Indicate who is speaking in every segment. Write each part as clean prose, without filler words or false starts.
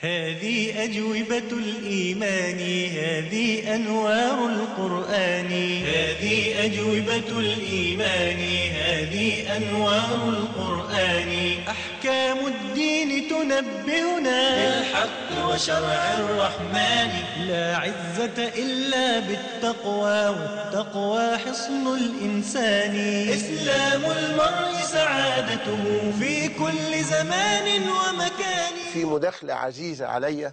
Speaker 1: هذه أجوبة الإيمان، هذه أنوار القرآن، هذه أجوبة الإيمان، هذه أنوار القرآن. أحكام الدين تنبهنا بالحق وشرع الرحمن. لا عزة إلا بالتقوى، والتقوى حصن الإنسان. إسلام المرء سعادته في كل زمان ومكان.
Speaker 2: في مداخلة عزيزة علي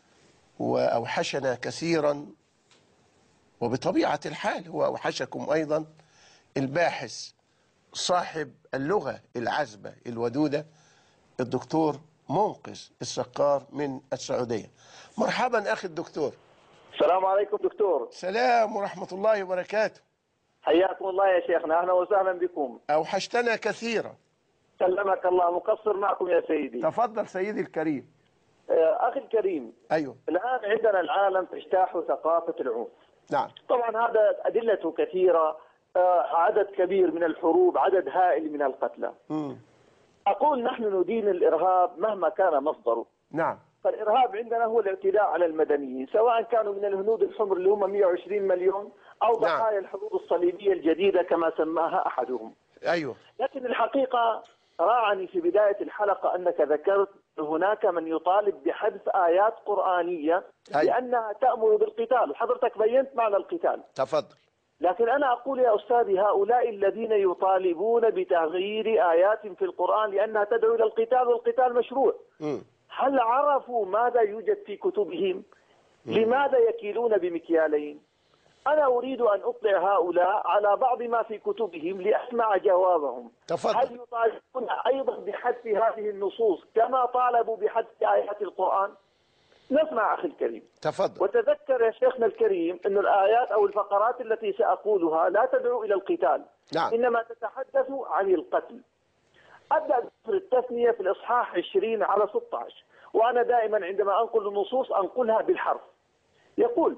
Speaker 2: وأوحشنا كثيرا، وبطبيعة الحال هو أوحشكم أيضا، الباحث صاحب اللغة العذبة الودودة الدكتور منقذ السقار من السعودية. مرحبا أخي الدكتور.
Speaker 3: السلام عليكم دكتور.
Speaker 2: سلام ورحمة الله وبركاته.
Speaker 3: حياكم الله يا شيخنا، أهلا وسهلا بكم.
Speaker 2: أوحشتنا كثيرا.
Speaker 3: سلمك الله، مقصر معكم يا سيدي.
Speaker 2: تفضل سيدي الكريم.
Speaker 3: أخي الكريم،
Speaker 2: أيوه.
Speaker 3: الآن عندنا العالم تجتاح ثقافة العنف.
Speaker 2: نعم.
Speaker 3: طبعا هذا أدلته كثيرة، عدد كبير من الحروب، عدد هائل من القتلى. أقول نحن ندين الإرهاب مهما كان مصدره.
Speaker 2: نعم.
Speaker 3: فالإرهاب عندنا هو الاعتداء على المدنيين، سواء كانوا من الهنود الحمر اللي هم 120 مليون أو ضحايا الحروب الصليبية الجديدة كما سماها أحدهم.
Speaker 2: أيوه.
Speaker 3: لكن الحقيقة راعني في بداية الحلقة أنك ذكرت هناك من يطالب بحذف آيات قرآنية لأنها تأمر بالقتال، وحضرتك بينت معنى القتال.
Speaker 2: تفضل.
Speaker 3: لكن أنا أقول يا أستاذي، هؤلاء الذين يطالبون بتغيير آيات في القرآن لأنها تدعو إلى القتال والقتال مشروع، هل عرفوا ماذا يوجد في كتبهم؟ لماذا يكيلون بمكيالين؟ أنا أريد أن أطلع هؤلاء على بعض ما في كتبهم لأسمع جوابهم.
Speaker 2: تفضل.
Speaker 3: هل يطالبون أيضا بحذف هذه النصوص كما طالبوا بحذف آيات القرآن؟ نسمع أخي الكريم.
Speaker 2: تفضل.
Speaker 3: وتذكر يا شيخنا الكريم أن الآيات أو الفقرات التي سأقولها لا تدعو إلى القتال.
Speaker 2: نعم.
Speaker 3: إنما تتحدث عن القتل. أبدأ بذكر التثنية في الإصحاح 20 على 16، وأنا دائما عندما أنقل النصوص أنقلها بالحرف. يقول: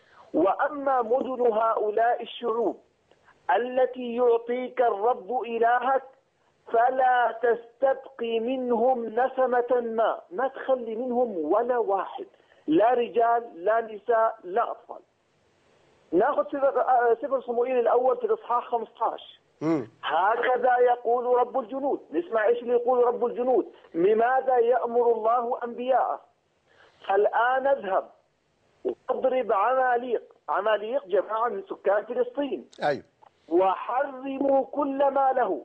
Speaker 3: وأما مدن هؤلاء الشعوب التي يعطيك الرب إلهك فلا تستبقي منهم نسمة ما تخلي منهم ولا واحد، لا رجال لا نساء لا أطفال. ناخذ سفر صموئيل الأول في الإصحاح 15. هكذا يقول رب الجنود. نسمع إيش اللي يقول رب الجنود. لماذا يأمر الله أنبياءه؟ فالآن اذهب واضرب عماليق جماعة من سكان فلسطين.
Speaker 2: أيوه.
Speaker 3: وحرموا كل ما له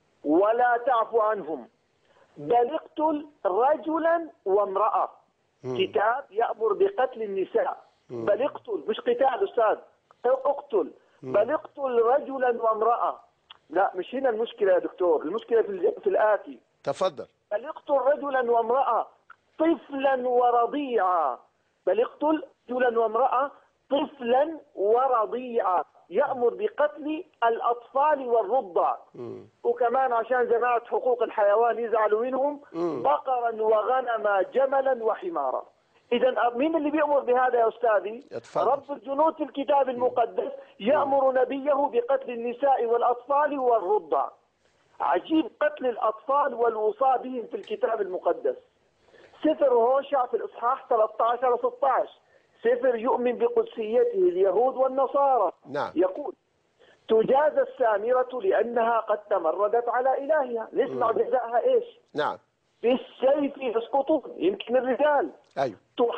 Speaker 3: ولا تعفو عنهم، بل اقتل رجلا وامرأة. كتاب يأمر بقتل النساء. بل اقتل، مش قتال أستاذ، اقتل. بل اقتل رجلا وامرأة. لا، مش هنا المشكلة يا دكتور، المشكلة في الآتي.
Speaker 2: تفضل.
Speaker 3: بل اقتل رجلا وامرأة طفلا ورضيعا. بل اقتل رجلا وامرأة طفلا ورضيعا. يأمر بقتل الأطفال والرضع. وكمان عشان جماعة حقوق الحيوان يزعلوا منهم، بقرا وغنما جملا وحمارا. إذا مين اللي بيأمر بهذا يا أستاذي؟ رب الجنود في الكتاب المقدس يأمر نبيه بقتل النساء والأطفال والرضع. عجيب، قتل الأطفال والوصاة بهم في الكتاب المقدس. سفر هوشع في الإصحاح 13 و16، سفر يؤمن بقدسيته اليهود والنصارى.
Speaker 2: نعم.
Speaker 3: يقول: تجازى السامرة لأنها قد تمردت على إلهها. نسمع جزاءها إيش؟
Speaker 2: نعم.
Speaker 3: بالسيف يسقطون، يمكن الرجال.
Speaker 2: أيوه.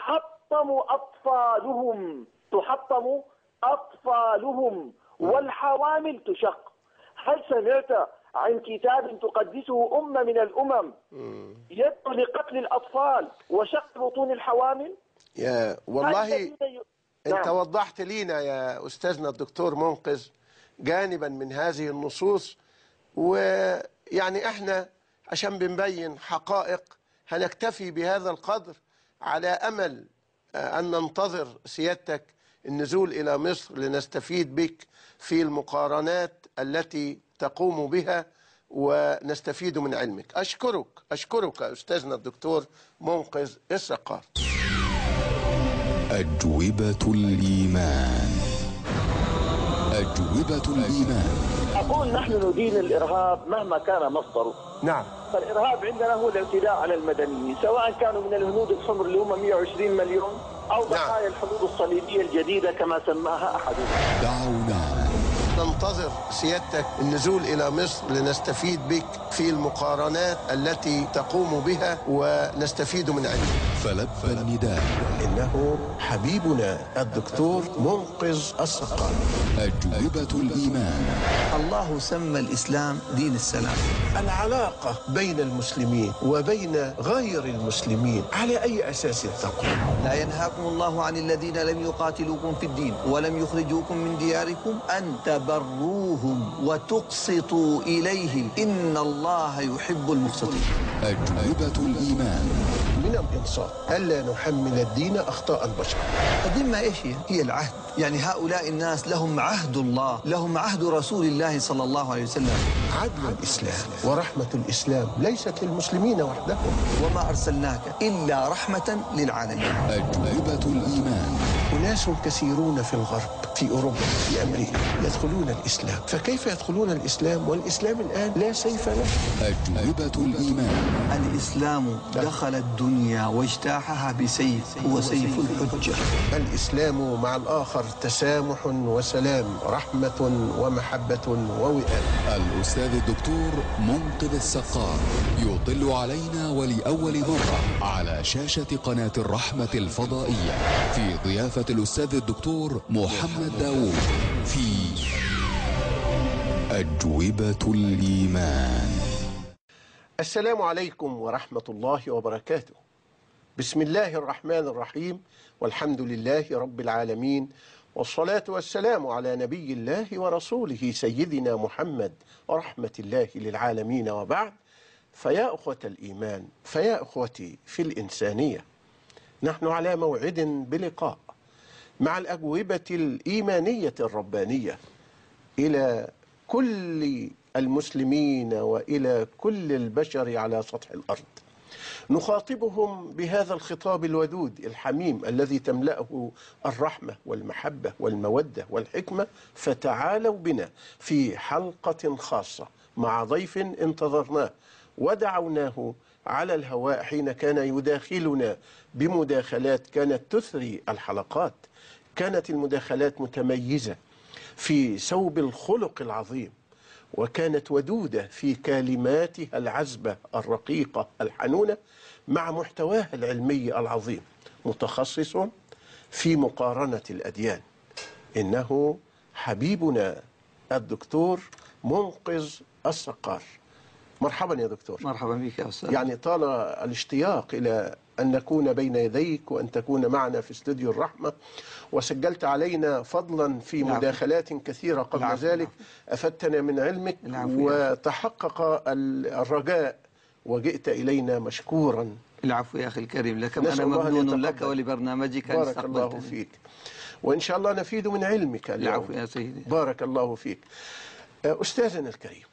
Speaker 3: تحطم أطفالهم والحوامل تشق. هل سمعت عن كتاب تقدسه أمة من الأمم يدعو لقتل الأطفال وشق بطون الحوامل؟
Speaker 2: يا والله أنت وضحت لينا يا أستاذنا الدكتور منقذ جانبا من هذه النصوص، ويعني احنا عشان بنبين حقائق هنكتفي بهذا القدر على أمل أن ننتظر سيادتك النزول إلى مصر لنستفيد بك في المقارنات التي تقوم بها ونستفيد من علمك. أشكرك أستاذنا الدكتور منقذ السقار.
Speaker 4: أجوبة الإيمان. أجوبة الإيمان.
Speaker 3: أقول نحن ندين الإرهاب مهما كان مصدره.
Speaker 2: نعم.
Speaker 3: فالإرهاب عندنا هو الاعتداء على المدنيين، سواء كانوا من الهنود الحمر اللي هم 120 مليون أو بقايا الحدود الصليبية الجديدة كما سماها أحدهم.
Speaker 4: دعونا
Speaker 2: ننتظر سيادتك النزول إلى مصر لنستفيد بك في المقارنات التي تقوم بها ونستفيد من علمك.
Speaker 4: فلبى النداء.
Speaker 2: إنه حبيبنا الدكتور منقذ السقار.
Speaker 4: أجوبة الإيمان.
Speaker 5: الله سمى الإسلام دين السلام.
Speaker 2: العلاقة بين المسلمين وبين غير المسلمين على أي أساس تقوم؟
Speaker 5: لا ينهاكم الله عن الذين لم يقاتلوكم في الدين ولم يخرجوكم من دياركم أن تبروهم وتقسطوا إليهم إن الله يحب المقسطين.
Speaker 4: أجوبة الإيمان.
Speaker 2: من الإنصاف ألا نحمل الدين أخطاء البشر.
Speaker 5: الدين ما إيش هي العهد، يعني هؤلاء الناس لهم عهد الله، لهم عهد رسول الله صلى الله عليه وسلم.
Speaker 2: عدل الإسلام ورحمة الإسلام ليست للمسلمين وحدهم.
Speaker 5: وما أرسلناك إلا رحمة للعالمين.
Speaker 4: أجوبة الإيمان.
Speaker 2: أناس كثيرون في الغرب، في أوروبا، في أمريكا يدخلون الإسلام، فكيف يدخلون الإسلام والإسلام الآن لا سيف له؟
Speaker 4: أجوبة الإيمان.
Speaker 5: الإسلام دخل الدنيا واجتاحها بسيف، هو سيف الحجة.
Speaker 2: الإسلام مع الآخر تسامح وسلام، رحمة ومحبة ووئام.
Speaker 4: الأستاذ الدكتور منقذ السقار يطل علينا ولأول مرة على شاشة قناة الرحمة الفضائية في ضيافة الأستاذ الدكتور محمد داوود في أجوبة الإيمان.
Speaker 2: السلام عليكم ورحمة الله وبركاته. بسم الله الرحمن الرحيم، والحمد لله رب العالمين، والصلاة والسلام على نبي الله ورسوله سيدنا محمد ورحمة الله للعالمين، وبعد. فيا أخوة الإيمان، فيا أخوتي في الإنسانية، نحن على موعد بلقاء مع الأجوبة الإيمانية الربانية إلى كل المسلمين وإلى كل البشر على سطح الأرض. نخاطبهم بهذا الخطاب الودود الحميم الذي تملأه الرحمة والمحبة والمودة والحكمة. فتعالوا بنا في حلقة خاصة مع ضيف انتظرناه ودعوناه على الهواء حين كان يداخلنا بمداخلات كانت تثري الحلقات. كانت المداخلات متميزة في ثوب الخلق العظيم، وكانت ودودة في كلماتها العذبة الرقيقة الحنونة مع محتواها العلمي العظيم، متخصص في مقارنة الأديان. إنه حبيبنا الدكتور منقذ السقار. مرحبا يا دكتور.
Speaker 5: مرحبا بك يا أستاذ.
Speaker 2: يعني طال الاشتياق إلى أن نكون بين يديك وأن تكون معنا في استوديو الرحمة، وسجلت علينا فضلا في مداخلات كثيرة قبل ذلك. أفدتنا من علمك وتحقق الرجاء وجئت إلينا مشكورا.
Speaker 5: العفو يا أخي الكريم، لكم أنا ممنون لك ولبرنامجك.
Speaker 2: بارك الله فيك، وإن شاء الله نفيد من علمك اليوم.
Speaker 5: العفو يا سيدي.
Speaker 2: بارك الله فيك. أستاذنا الكريم،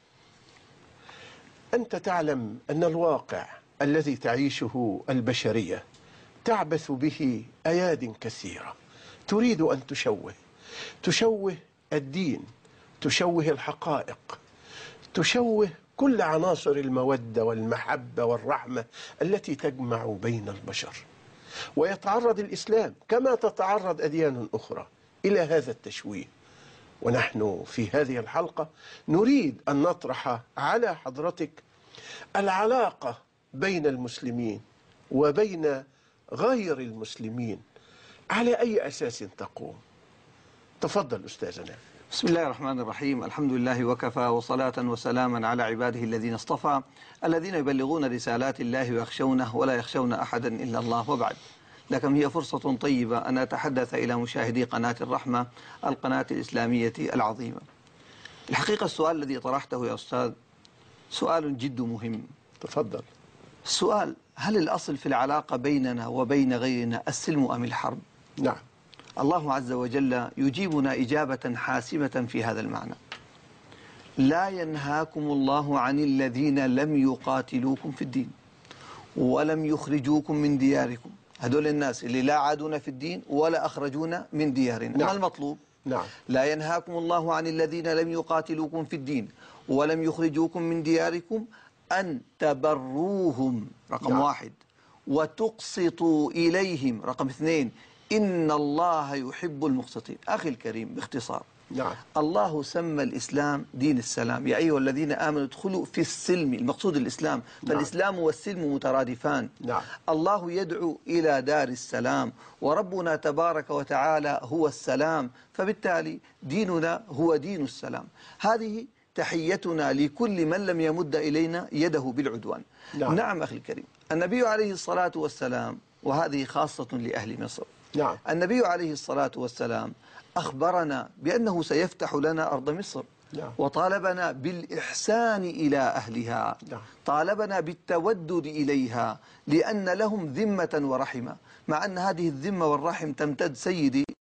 Speaker 2: أنت تعلم أن الواقع الذي تعيشه البشرية تعبث به أياد كثيرة تريد أن تشوه الدين، تشوه الحقائق، تشوه كل عناصر المودة والمحبة والرحمة التي تجمع بين البشر. ويتعرض الإسلام كما تتعرض أديان أخرى إلى هذا التشويه. ونحن في هذه الحلقة نريد أن نطرح على حضرتك العلاقة بين المسلمين وبين غير المسلمين على أي أساس تقوم. تفضل أستاذنا.
Speaker 5: بسم الله الرحمن الرحيم. الحمد لله وكفى، وصلاة وسلاما على عباده الذين اصطفى، الذين يبلغون رسالات الله ويخشونه ولا يخشون أحدا إلا الله. وبعد، لكن هي فرصة طيبة أن أتحدث إلى مشاهدي قناة الرحمة، القناة الإسلامية العظيمة. الحقيقة السؤال الذي طرحته يا أستاذ سؤال جد مهم.
Speaker 2: تفضل.
Speaker 5: السؤال: هل الأصل في العلاقة بيننا وبين غيرنا السلم أم الحرب؟
Speaker 2: نعم.
Speaker 5: الله عز وجل يجيبنا إجابة حاسمة في هذا المعنى. لا ينهاكم الله عن الذين لم يقاتلوكم في الدين ولم يخرجوكم من دياركم. هذول الناس اللي لا عادونا في الدين ولا أخرجونا من ديارنا.
Speaker 2: نعم.
Speaker 5: ما المطلوب؟
Speaker 2: نعم.
Speaker 5: لا ينهاكم الله عن الذين لم يقاتلوكم في الدين ولم يخرجوكم من دياركم أن تبروهم رقم
Speaker 2: نعم.
Speaker 5: 1 وتقسطوا إليهم رقم 2 إن الله يحب المقسطين. أخي الكريم باختصار،
Speaker 2: نعم.
Speaker 5: الله سمى الإسلام دين السلام، يا أيها الذين آمنوا ادخلوا في السلم، المقصود الإسلام، فالإسلام والسلم مترادفان.
Speaker 2: نعم.
Speaker 5: الله يدعو إلى دار السلام، وربنا تبارك وتعالى هو السلام، فبالتالي ديننا هو دين السلام. هذه تحيتنا لكل من لم يمد إلينا يده بالعدوان. نعم أخي الكريم، النبي عليه الصلاة والسلام، وهذه خاصة لأهل مصر،
Speaker 2: نعم.
Speaker 5: النبي عليه الصلاة والسلام أخبرنا بأنه سيفتح لنا أرض مصر.
Speaker 2: نعم.
Speaker 5: وطالبنا بالإحسان إلى أهلها.
Speaker 2: نعم.
Speaker 5: طالبنا بالتودد إليها لأن لهم ذمة ورحمة، مع أن هذه الذمة والرحم تمتد سيدي